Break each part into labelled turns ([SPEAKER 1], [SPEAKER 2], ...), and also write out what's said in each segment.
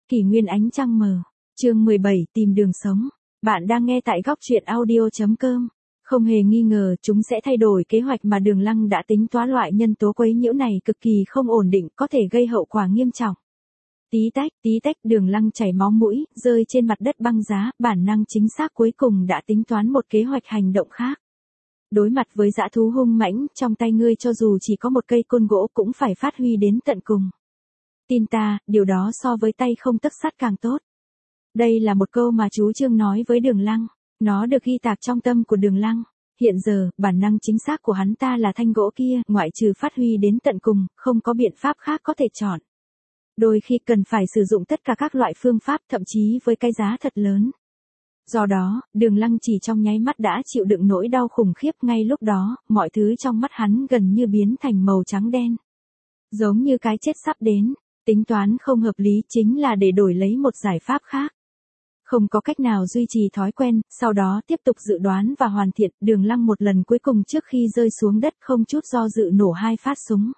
[SPEAKER 1] Kỷ nguyên ánh trăng mờ. Chương 17, tìm đường sống. Bạn đang nghe tại góc truyện audio.com. Không hề nghi ngờ chúng sẽ thay đổi kế hoạch mà Đường Lăng đã tính toán. Loại nhân tố quấy nhiễu này cực kỳ không ổn định, có thể gây hậu quả nghiêm trọng. Tí tách, Đường Lăng chảy máu mũi, rơi trên mặt đất băng giá, bản năng chính xác cuối cùng đã tính toán một kế hoạch hành động khác. Đối mặt với dã thú hung mãnh, trong tay ngươi cho dù chỉ có một cây côn gỗ cũng phải phát huy đến tận cùng. Tin ta, điều đó so với tay không tấc sắt càng tốt. Đây là một câu mà chú Trương nói với Đường Lăng. Nó được ghi tạc trong tâm của Đường Lăng. Hiện giờ, bản năng chính xác của hắn ta là thanh gỗ kia, ngoại trừ phát huy đến tận cùng, không có biện pháp khác có thể chọn. Đôi khi cần phải sử dụng tất cả các loại phương pháp, thậm chí với cái giá thật lớn. Do đó, Đường Lăng chỉ trong nháy mắt đã chịu đựng nỗi đau khủng khiếp. Ngay lúc đó, mọi thứ trong mắt hắn gần như biến thành màu trắng đen. Giống như cái chết sắp đến. Tính toán không hợp lý chính là để đổi lấy một giải pháp khác. Không có cách nào duy trì thói quen, sau đó tiếp tục dự đoán và hoàn thiện. Đường Lăng một lần cuối cùng trước khi rơi xuống đất không chút do dự nổ 2 phát súng.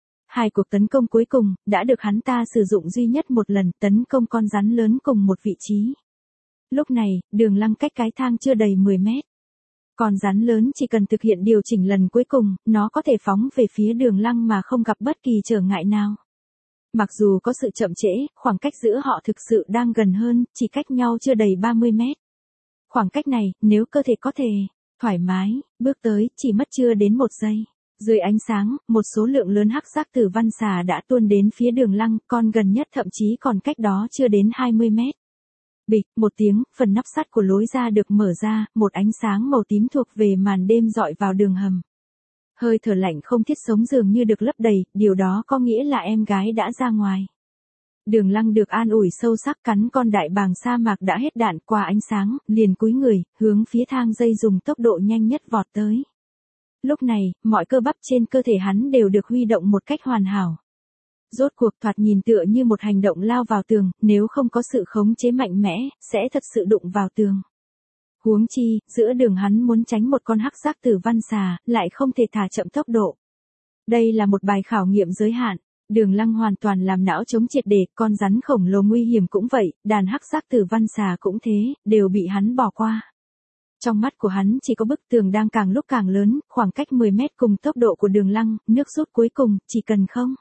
[SPEAKER 1] 2 cuộc tấn công cuối cùng, đã được hắn ta sử dụng duy nhất một lần, tấn công con rắn lớn cùng một vị trí. Lúc này, Đường Lăng cách cái thang chưa đầy 10 mét. Con rắn lớn chỉ cần thực hiện điều chỉnh lần cuối cùng, nó có thể phóng về phía Đường Lăng mà không gặp bất kỳ trở ngại nào. Mặc dù có sự chậm trễ, khoảng cách giữa họ thực sự đang gần hơn, chỉ cách nhau chưa đầy 30 mét. Khoảng cách này, nếu cơ thể có thể thoải mái bước tới, chỉ mất chưa đến 1 giây. Dưới ánh sáng, một số lượng lớn hắc giác tử văn xà đã tuôn đến phía Đường Lăng, con gần nhất thậm chí còn cách đó chưa đến 20 mét. Bịch, một tiếng, phần nắp sắt của lối ra được mở ra, một ánh sáng màu tím thuộc về màn đêm dọi vào đường hầm. Hơi thở lạnh không thiết sống dường như được lấp đầy, điều đó có nghĩa là em gái đã ra ngoài. Đường Lăng được an ủi sâu sắc, cắn con đại bàng sa mạc đã hết đạn qua ánh sáng, liền cúi người, hướng phía thang dây dùng tốc độ nhanh nhất vọt tới. Lúc này, mọi cơ bắp trên cơ thể hắn đều được huy động một cách hoàn hảo. Rốt cuộc thoạt nhìn tựa như một hành động lao vào tường, nếu không có sự khống chế mạnh mẽ, sẽ thật sự đụng vào tường. Huống chi, giữa đường hắn muốn tránh một con hắc giác tử văn xà, lại không thể thả chậm tốc độ. Đây là một bài khảo nghiệm giới hạn. Đường Lăng hoàn toàn làm não chống triệt để, con rắn khổng lồ nguy hiểm cũng vậy, đàn hắc giác tử văn xà cũng thế, đều bị hắn bỏ qua. Trong mắt của hắn chỉ có bức tường đang càng lúc càng lớn, khoảng cách 10 mét cùng tốc độ của Đường Lăng, nước rút cuối cùng, chỉ cần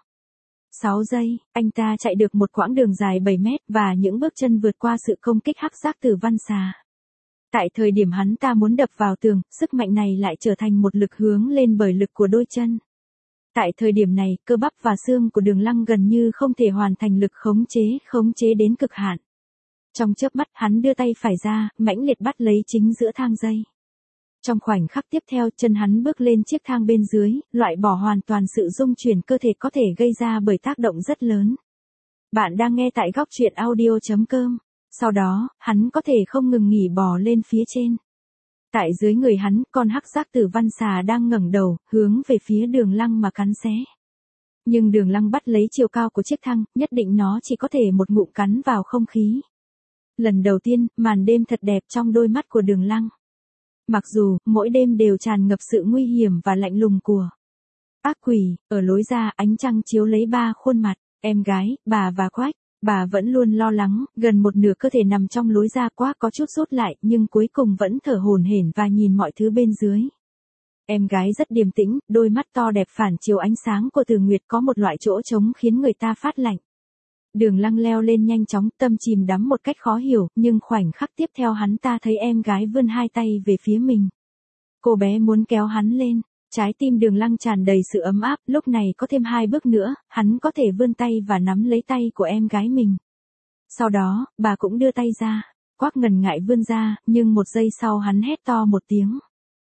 [SPEAKER 1] 6 giây, anh ta chạy được một quãng đường dài 7 mét và những bước chân vượt qua sự công kích hắc giác tử văn xà. Tại thời điểm hắn ta muốn đập vào tường, sức mạnh này lại trở thành một lực hướng lên bởi lực của đôi chân. Tại thời điểm này, cơ bắp và xương của Đường Lăng gần như không thể hoàn thành lực khống chế đến cực hạn. Trong chớp mắt, hắn đưa tay phải ra, mãnh liệt bắt lấy chính giữa thang dây. Trong khoảnh khắc tiếp theo, chân hắn bước lên chiếc thang bên dưới, loại bỏ hoàn toàn sự rung chuyển cơ thể có thể gây ra bởi tác động rất lớn. Bạn đang nghe tại góc truyện audio.com. Sau đó, hắn có thể không ngừng nghỉ bò lên phía trên. Tại dưới người hắn, con hắc giác tử văn xà đang ngẩng đầu, hướng về phía Đường Lăng mà cắn xé. Nhưng Đường Lăng bắt lấy chiều cao của chiếc thang, nhất định nó chỉ có thể một ngụm cắn vào không khí. Lần đầu tiên, màn đêm thật đẹp trong đôi mắt của Đường Lăng. Mặc dù, mỗi đêm đều tràn ngập sự nguy hiểm và lạnh lùng của ác quỷ, ở lối ra ánh trăng chiếu lấy 3 khuôn mặt, em gái, bà và Quách. Bà vẫn luôn lo lắng, gần một nửa cơ thể nằm trong lối ra quá có chút sốt lại, nhưng cuối cùng vẫn thở hổn hển và nhìn mọi thứ bên dưới. Em gái rất điềm tĩnh, đôi mắt to đẹp phản chiếu ánh sáng của Từ Nguyệt, có một loại chỗ trống khiến người ta phát lạnh. Đường Lăng leo lên nhanh chóng, tâm chìm đắm một cách khó hiểu, nhưng khoảnh khắc tiếp theo hắn ta thấy em gái vươn 2 tay về phía mình. Cô bé muốn kéo hắn lên. Trái tim Đường Lăng tràn đầy sự ấm áp, lúc này có thêm 2 bước nữa, hắn có thể vươn tay và nắm lấy tay của em gái mình. Sau đó, bà cũng đưa tay ra, Quách ngần ngại vươn ra, nhưng 1 giây sau hắn hét to một tiếng.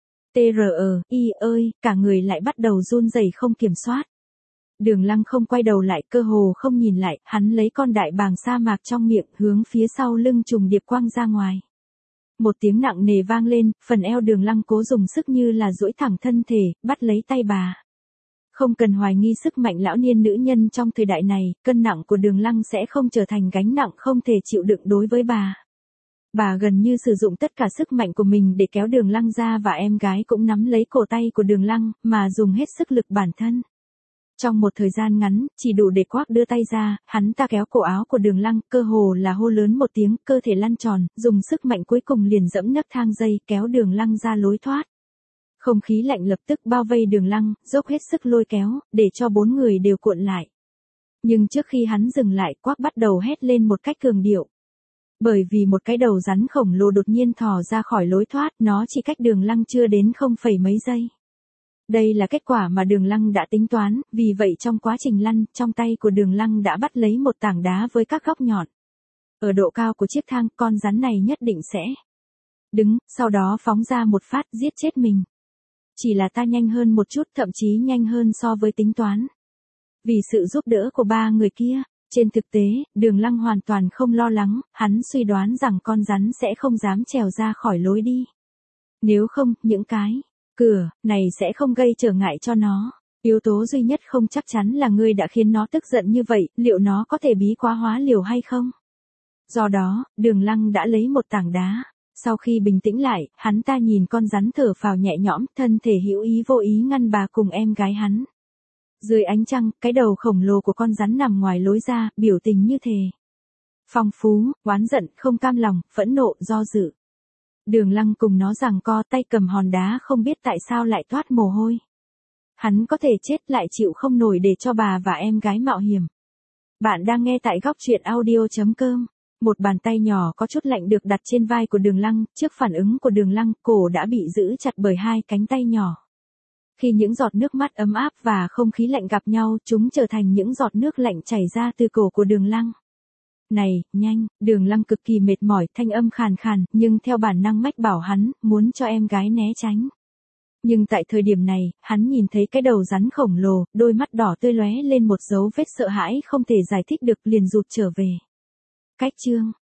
[SPEAKER 1] TRI ơi, cả người lại bắt đầu run rẩy không kiểm soát. Đường Lăng không quay đầu lại, cơ hồ không nhìn lại, hắn lấy con đại bàng sa mạc trong miệng, hướng phía sau lưng trùng điệp quăng ra ngoài. Một tiếng nặng nề vang lên, phần eo Đường Lăng cố dùng sức như là duỗi thẳng thân thể, bắt lấy tay bà. Không cần hoài nghi sức mạnh lão niên nữ nhân trong thời đại này, cân nặng của Đường Lăng sẽ không trở thành gánh nặng không thể chịu đựng đối với bà. Bà gần như sử dụng tất cả sức mạnh của mình để kéo Đường Lăng ra và em gái cũng nắm lấy cổ tay của Đường Lăng, mà dùng hết sức lực bản thân. Trong một thời gian ngắn, chỉ đủ để Quác đưa tay ra, hắn ta kéo cổ áo của Đường Lăng, cơ hồ là hô lớn một tiếng, cơ thể lăn tròn, dùng sức mạnh cuối cùng liền dẫm nấc thang dây, kéo Đường Lăng ra lối thoát. Không khí lạnh lập tức bao vây Đường Lăng, dốc hết sức lôi kéo, để cho 4 người đều cuộn lại. Nhưng trước khi hắn dừng lại, Quác bắt đầu hét lên một cách cường điệu. Bởi vì một cái đầu rắn khổng lồ đột nhiên thò ra khỏi lối thoát, nó chỉ cách Đường Lăng chưa đến không phẩy mấy giây. Đây là kết quả mà Đường Lăng đã tính toán, vì vậy trong quá trình lăn, trong tay của Đường Lăng đã bắt lấy một tảng đá với các góc nhọn. Ở độ cao của chiếc thang, con rắn này nhất định sẽ đứng, sau đó phóng ra một phát giết chết mình. Chỉ là ta nhanh hơn một chút, thậm chí nhanh hơn so với tính toán. Vì sự giúp đỡ của 3 người kia, trên thực tế, Đường Lăng hoàn toàn không lo lắng, hắn suy đoán rằng con rắn sẽ không dám trèo ra khỏi lối đi. Nếu không, những cái cửa này sẽ không gây trở ngại cho nó. Yếu tố duy nhất không chắc chắn là ngươi đã khiến nó tức giận như vậy, liệu nó có thể bí quá hóa liều hay không? Do đó, Đường Lăng đã lấy một tảng đá. Sau khi bình tĩnh lại, hắn ta nhìn con rắn thở phào nhẹ nhõm, thân thể hữu ý vô ý ngăn bà cùng em gái hắn. Dưới ánh trăng, cái đầu khổng lồ của con rắn nằm ngoài lối ra, biểu tình như thề. Phong phú, oán giận, không cam lòng, phẫn nộ, do dự. Đường Lăng cùng nó giằng co, tay cầm hòn đá không biết tại sao lại toát mồ hôi. Hắn có thể chết lại chịu không nổi để cho bà và em gái mạo hiểm. Bạn đang nghe tại góc truyện audio.com. Một bàn tay nhỏ có chút lạnh được đặt trên vai của Đường Lăng, trước phản ứng của Đường Lăng, cổ đã bị giữ chặt bởi 2 cánh tay nhỏ. Khi những giọt nước mắt ấm áp và không khí lạnh gặp nhau, chúng trở thành những giọt nước lạnh chảy ra từ cổ của Đường Lăng. Này, nhanh, Đường Lăng cực kỳ mệt mỏi, thanh âm khàn khàn, nhưng theo bản năng mách bảo hắn, muốn cho em gái né tránh. Nhưng tại thời điểm này, hắn nhìn thấy cái đầu rắn khổng lồ, đôi mắt đỏ tươi lóe lên một dấu vết sợ hãi không thể giải thích được, liền rụt trở về. Cách chương